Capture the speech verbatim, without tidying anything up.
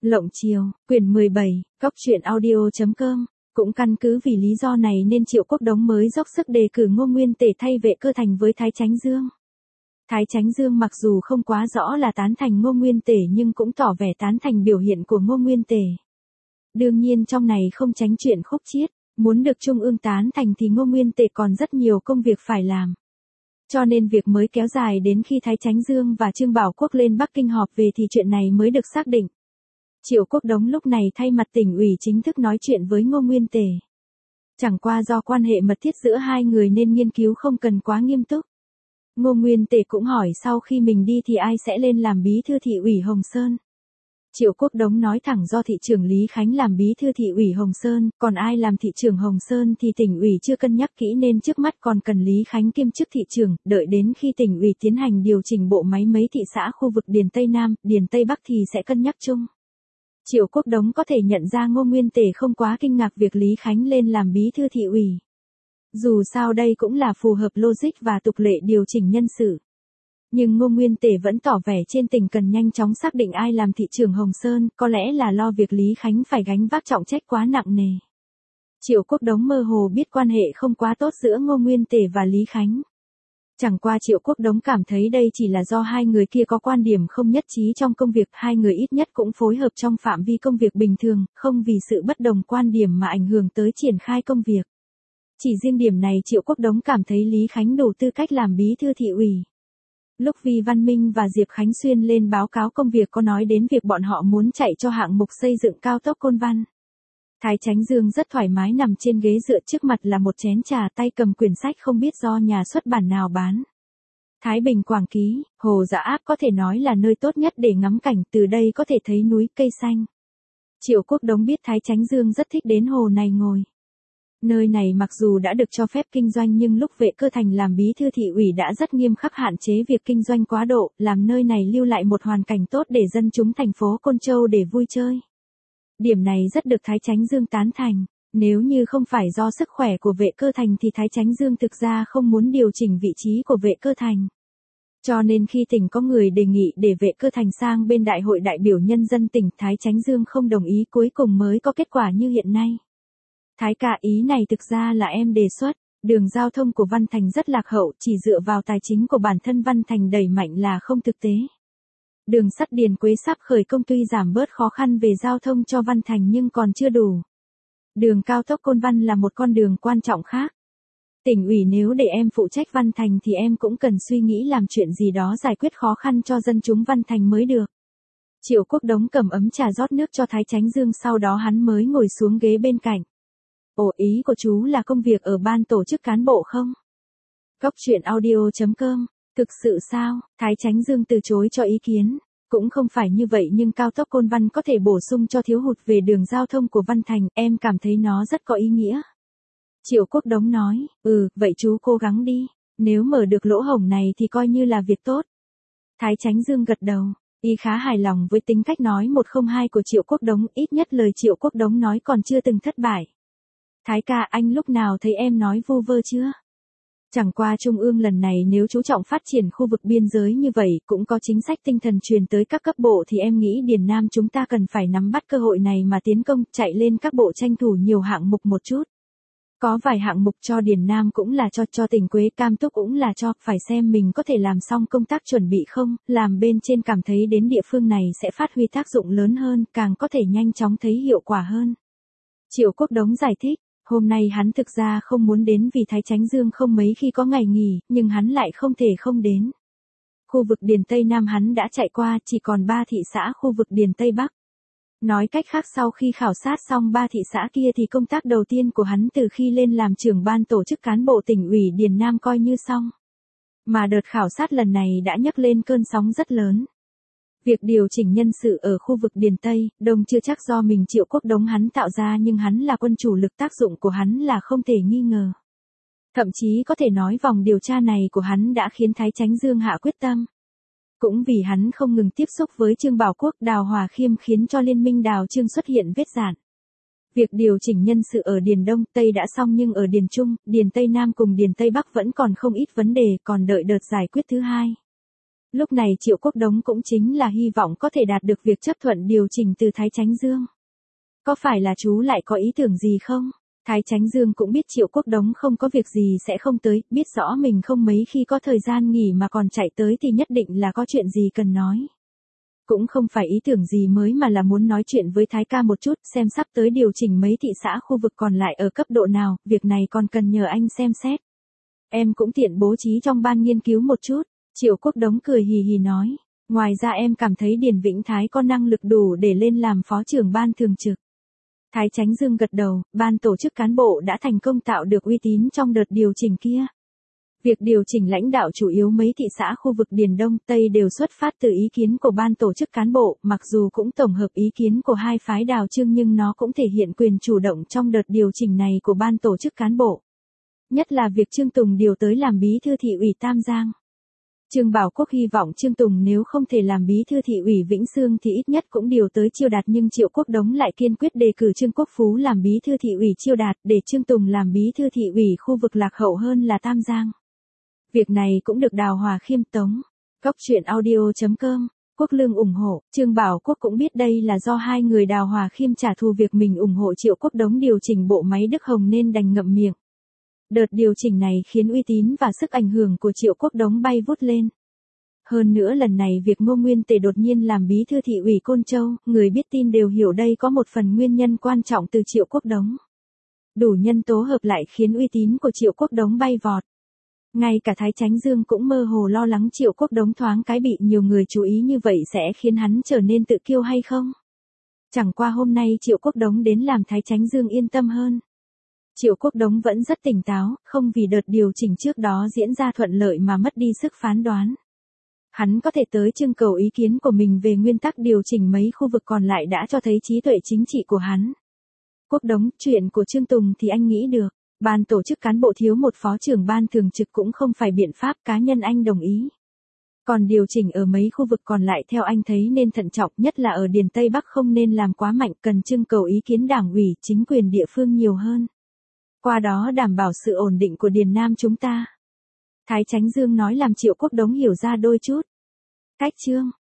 Lộng Triều, quyển mười bảy, cóc truyện audio chấm com. Cũng căn cứ vì lý do này nên Triệu Quốc Đống mới dốc sức đề cử Ngô Nguyên Tể thay Vệ Cơ Thành với Thái Chánh Dương. Thái Chánh Dương mặc dù không quá rõ là tán thành Ngô Nguyên Tể nhưng cũng tỏ vẻ tán thành biểu hiện của Ngô Nguyên Tể. Đương nhiên trong này không tránh chuyện khúc chiết, muốn được Trung ương tán thành thì Ngô Nguyên Tể còn rất nhiều công việc phải làm. Cho nên việc mới kéo dài đến khi Thái Chánh Dương và Trương Bảo Quốc lên Bắc Kinh họp về thì chuyện này mới được xác định. Triệu Quốc Đống lúc này thay mặt tỉnh ủy chính thức nói chuyện với Ngô Nguyên Tể. Chẳng qua do quan hệ mật thiết giữa hai người nên nghiên cứu không cần quá nghiêm túc. Ngô Nguyên Tể cũng hỏi sau khi mình đi thì ai sẽ lên làm bí thư thị ủy Hồng Sơn. Triệu Quốc Đống nói thẳng do thị trưởng Lý Khánh làm bí thư thị ủy Hồng Sơn, còn ai làm thị trưởng Hồng Sơn thì tỉnh ủy chưa cân nhắc kỹ nên trước mắt còn cần Lý Khánh kiêm chức thị trưởng, đợi đến khi tỉnh ủy tiến hành điều chỉnh bộ máy mấy thị xã khu vực Điền Tây Nam, Điền Tây Bắc thì sẽ cân nhắc chung. Triệu Quốc Đống có thể nhận ra Ngô Nguyên Tể không quá kinh ngạc việc Lý Khánh lên làm bí thư thị ủy. Dù sao đây cũng là phù hợp logic và tục lệ điều chỉnh nhân sự. Nhưng Ngô Nguyên Tể vẫn tỏ vẻ trên tình cần nhanh chóng xác định ai làm thị trưởng Hồng Sơn, có lẽ là lo việc Lý Khánh phải gánh vác trọng trách quá nặng nề. Triệu Quốc Đống mơ hồ biết quan hệ không quá tốt giữa Ngô Nguyên Tể và Lý Khánh. Chẳng qua Triệu Quốc Đống cảm thấy đây chỉ là do hai người kia có quan điểm không nhất trí trong công việc, hai người ít nhất cũng phối hợp trong phạm vi công việc bình thường, không vì sự bất đồng quan điểm mà ảnh hưởng tới triển khai công việc. Chỉ riêng điểm này Triệu Quốc Đống cảm thấy Lý Khánh đủ tư cách làm bí thư thị ủy. Lúc Vi Văn Minh và Diệp Khánh Xuyên lên báo cáo công việc có nói đến việc bọn họ muốn chạy cho hạng mục xây dựng cao tốc Côn Văn. Thái Chánh Dương rất thoải mái nằm trên ghế dựa, trước mặt là một chén trà, tay cầm quyển sách không biết do nhà xuất bản nào bán. Thái Bình Quảng Ký, Hồ Dạ Áp có thể nói là nơi tốt nhất để ngắm cảnh, từ đây có thể thấy núi cây xanh. Triệu Quốc Đống biết Thái Chánh Dương rất thích đến hồ này ngồi. Nơi này mặc dù đã được cho phép kinh doanh nhưng lúc Vệ Cơ Thành làm bí thư thị ủy đã rất nghiêm khắc hạn chế việc kinh doanh quá độ, làm nơi này lưu lại một hoàn cảnh tốt để dân chúng thành phố Côn Châu để vui chơi. Điểm này rất được Thái Chánh Dương tán thành. Nếu như không phải do sức khỏe của Vệ Cơ Thành thì Thái Chánh Dương thực ra không muốn điều chỉnh vị trí của Vệ Cơ Thành. Cho nên khi tỉnh có người đề nghị để Vệ Cơ Thành sang bên Đại hội đại biểu nhân dân tỉnh, Thái Chánh Dương không đồng ý, cuối cùng mới có kết quả như hiện nay. Thái ca, ý này thực ra là em đề xuất, đường giao thông của Văn Thành rất lạc hậu, chỉ dựa vào tài chính của bản thân Văn Thành đẩy mạnh là không thực tế. Đường sắt Điền Quế sắp khởi công tuy giảm bớt khó khăn về giao thông cho Văn Thành nhưng còn chưa đủ. Đường cao tốc Côn Văn là một con đường quan trọng khác. Tỉnh ủy nếu để em phụ trách Văn Thành thì em cũng cần suy nghĩ làm chuyện gì đó giải quyết khó khăn cho dân chúng Văn Thành mới được. Triệu Quốc Đống cầm ấm trà rót nước cho Thái Chánh Dương, sau đó hắn mới ngồi xuống ghế bên cạnh. Ồ, ý của chú là công việc ở ban tổ chức cán bộ không? Cóc truyện audio chấm com. Thực sự sao? Thái Chánh Dương từ chối cho ý kiến. Cũng không phải như vậy nhưng cao tốc Côn Văn có thể bổ sung cho thiếu hụt về đường giao thông của Văn Thành, em cảm thấy nó rất có ý nghĩa. Triệu Quốc Đống nói, ừ, vậy chú cố gắng đi. Nếu mở được lỗ hổng này thì coi như là việc tốt. Thái Chánh Dương gật đầu. Y khá hài lòng với tính cách nói một không hai của Triệu Quốc Đống, ít nhất lời Triệu Quốc Đống nói còn chưa từng thất bại. Thái ca, anh lúc nào thấy em nói vu vơ chưa? Chẳng qua Trung ương lần này nếu chú trọng phát triển khu vực biên giới như vậy, cũng có chính sách tinh thần truyền tới các cấp bộ thì em nghĩ Điền Nam chúng ta cần phải nắm bắt cơ hội này mà tiến công, chạy lên các bộ tranh thủ nhiều hạng mục một chút. Có vài hạng mục cho Điền Nam cũng là cho, cho tỉnh Quế Cam Túc cũng là cho, phải xem mình có thể làm xong công tác chuẩn bị không, làm bên trên cảm thấy đến địa phương này sẽ phát huy tác dụng lớn hơn, càng có thể nhanh chóng thấy hiệu quả hơn. Triệu Quốc Đống giải thích. Hôm nay hắn thực ra không muốn đến vì Thái Chánh Dương không mấy khi có ngày nghỉ, nhưng hắn lại không thể không đến. Khu vực Điền Tây Nam hắn đã chạy qua, chỉ còn ba thị xã khu vực Điền Tây Bắc. Nói cách khác sau khi khảo sát xong ba thị xã kia thì công tác đầu tiên của hắn từ khi lên làm trưởng ban tổ chức cán bộ tỉnh ủy Điền Nam coi như xong. Mà đợt khảo sát lần này đã nhấc lên cơn sóng rất lớn. Việc điều chỉnh nhân sự ở khu vực Điền Tây, Đông chưa chắc do mình Triệu Quốc Đống hắn tạo ra nhưng hắn là quân chủ lực, tác dụng của hắn là không thể nghi ngờ. Thậm chí có thể nói vòng điều tra này của hắn đã khiến Thái Chánh Dương hạ quyết tâm. Cũng vì hắn không ngừng tiếp xúc với Trương Bảo Quốc, Đào Hòa Khiêm khiến cho liên minh Đào Trương xuất hiện vết rạn. Việc điều chỉnh nhân sự ở Điền Đông, Tây đã xong nhưng ở Điền Trung, Điền Tây Nam cùng Điền Tây Bắc vẫn còn không ít vấn đề, còn đợi đợt giải quyết thứ hai. Lúc này Triệu Quốc Đống cũng chính là hy vọng có thể đạt được việc chấp thuận điều chỉnh từ Thái Chánh Dương. Có phải là chú lại có ý tưởng gì không? Thái Chánh Dương cũng biết Triệu Quốc Đống không có việc gì sẽ không tới, biết rõ mình không mấy khi có thời gian nghỉ mà còn chạy tới thì nhất định là có chuyện gì cần nói. Cũng không phải ý tưởng gì mới mà là muốn nói chuyện với Thái ca một chút, xem sắp tới điều chỉnh mấy thị xã khu vực còn lại ở cấp độ nào, việc này còn cần nhờ anh xem xét. Em cũng tiện bố trí trong ban nghiên cứu một chút. Triệu Quốc Đống cười hì hì nói. Ngoài ra em cảm thấy Điền Vĩnh Thái có năng lực đủ để lên làm phó trưởng ban thường trực. Thái Chánh Dương gật đầu, ban tổ chức cán bộ đã thành công tạo được uy tín trong đợt điều chỉnh kia. Việc điều chỉnh lãnh đạo chủ yếu mấy thị xã khu vực Điền Đông, Tây đều xuất phát từ ý kiến của ban tổ chức cán bộ, mặc dù cũng tổng hợp ý kiến của hai phái Đào Trương nhưng nó cũng thể hiện quyền chủ động trong đợt điều chỉnh này của ban tổ chức cán bộ. Nhất là việc Trương Tùng điều tới làm bí thư thị ủy Tam Giang. Trương Bảo Quốc hy vọng Trương Tùng nếu không thể làm bí thư thị ủy Vĩnh Xương thì ít nhất cũng điều tới Chiêu Đạt, nhưng Triệu Quốc Đống lại kiên quyết đề cử Trương Quốc Phú làm bí thư thị ủy Chiêu Đạt để Trương Tùng làm bí thư thị ủy khu vực lạc hậu hơn là Tam Giang. Việc này cũng được Đào Hòa khiêm tốn. Cóc truyện audio chấm com, Quốc Lương ủng hộ. Trương Bảo Quốc cũng biết đây là do hai người Đào Hòa khiêm trả thù việc mình ủng hộ Triệu Quốc Đống điều chỉnh bộ máy Đức Hồng nên đành ngậm miệng. Đợt điều chỉnh này khiến uy tín và sức ảnh hưởng của Triệu Quốc Đống bay vút lên. Hơn nữa lần này việc Ngô Nguyên Tề đột nhiên làm bí thư thị ủy Côn Châu, người biết tin đều hiểu đây có một phần nguyên nhân quan trọng từ Triệu Quốc Đống. Đủ nhân tố hợp lại khiến uy tín của Triệu Quốc Đống bay vọt. Ngay cả Thái Chánh Dương cũng mơ hồ lo lắng Triệu Quốc Đống thoáng cái bị nhiều người chú ý như vậy sẽ khiến hắn trở nên tự kiêu hay không. Chẳng qua hôm nay Triệu Quốc Đống đến làm Thái Chánh Dương yên tâm hơn. Triệu Quốc Đống vẫn rất tỉnh táo, không vì đợt điều chỉnh trước đó diễn ra thuận lợi mà mất đi sức phán đoán. Hắn có thể tới trưng cầu ý kiến của mình về nguyên tắc điều chỉnh mấy khu vực còn lại đã cho thấy trí tuệ chính trị của hắn. Quốc Đống, chuyện của Trương Tùng thì anh nghĩ được. Ban tổ chức cán bộ thiếu một phó trưởng ban thường trực cũng không phải biện pháp, cá nhân anh đồng ý. Còn điều chỉnh ở mấy khu vực còn lại theo anh thấy nên thận trọng, nhất là ở Điền Tây Bắc không nên làm quá mạnh, cần trưng cầu ý kiến đảng ủy, chính quyền địa phương nhiều hơn. Qua đó đảm bảo sự ổn định của Điền Nam chúng ta. Thái Chánh Dương nói làm Triệu Quốc Đống hiểu ra đôi chút. Cách chương